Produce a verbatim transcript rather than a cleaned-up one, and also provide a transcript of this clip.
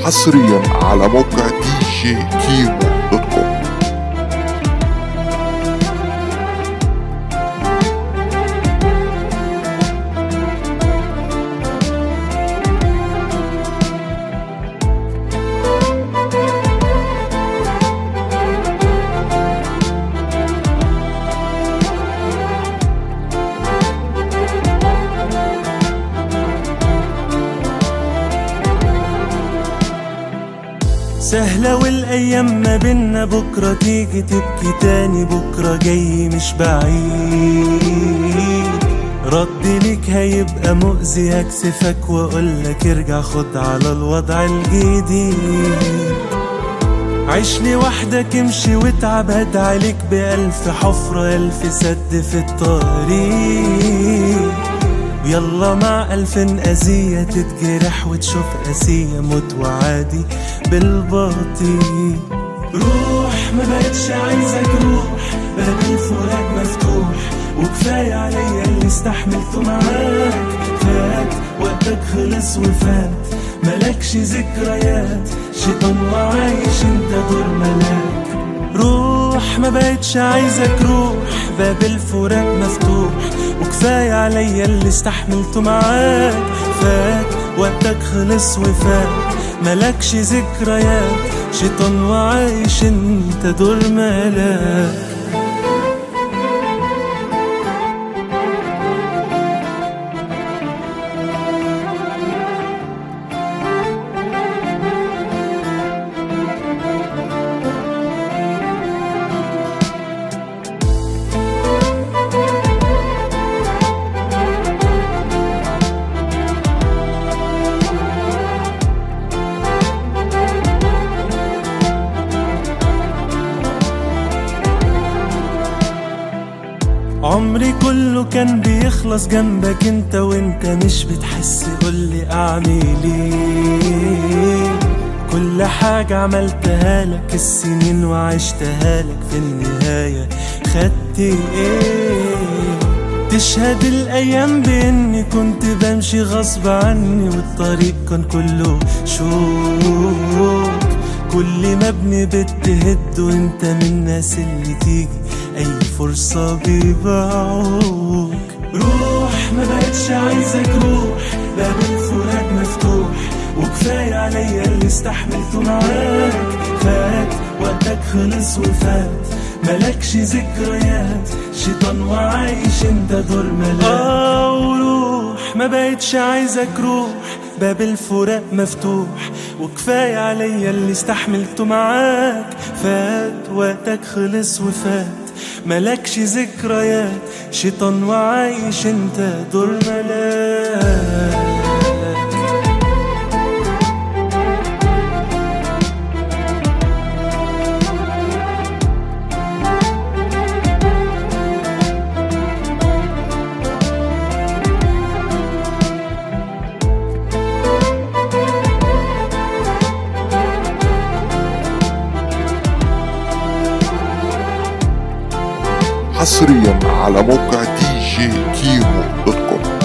حصريا على موقع دي جي كيمو دوت كوم. سهلة والايام ما بينا، بكرة تيجي تبكي تاني، بكرة جاي مش بعيد. رد ليك هيبقى مؤذي، هكسفك واقولك ارجع خد على الوضع الجديد. عيش لوحدك امشي واتعب، هد عليك بألف حفرة ألف سد في الطريق. يلا مع ألفين أذية تتجرح وتشوف قاسية، موت وعادي بالباطي. روح ما بقتش عايزك روح، باب الفراق مفتوح، وكفاية عليا اللي استحملته معاك. فات وقتك خلص وفات، ملكش ذكريات، شيطان وعايش انت دور ملاك. روح ما بقتش عايزك روح، باب الفراق مفتوح، وكفاية عليا اللي استحملته معاك. فات وقتك خلص وفات، ملكش ذكريات، شيطان وعايش انت دور ملاك. عمري كله كان بيخلص جنبك انت، وانت مش بتحس، قولي اعمل ايه. كل حاجة عملتها لك السنين وعشتها لك، في النهاية خدت ايه؟ تشهد الايام باني كنت بمشي غصب عني، والطريق كان كله شوك. كل ما ابني بتهد وانت من الناس اللي تيجي اي فرصة بيبيعوك. روح ما بقتش عايزك روح، باب الفراق مفتوح، وكفاية عليا اللي استحملته معاك. فات وقتك خلص وفات، ملكش ذكريات، شيطان وعايش انت دور ملاك. اه وروح ما بقتش عايزك روح، باب الفراق مفتوح، وكفاية عليا اللي استحملته معاك. فات وقتك خلص وفات، ملكش ذكريات، شيطان وعايش انت دور ملاك. حصريا على موقع دي جي كيمو دوت كوم.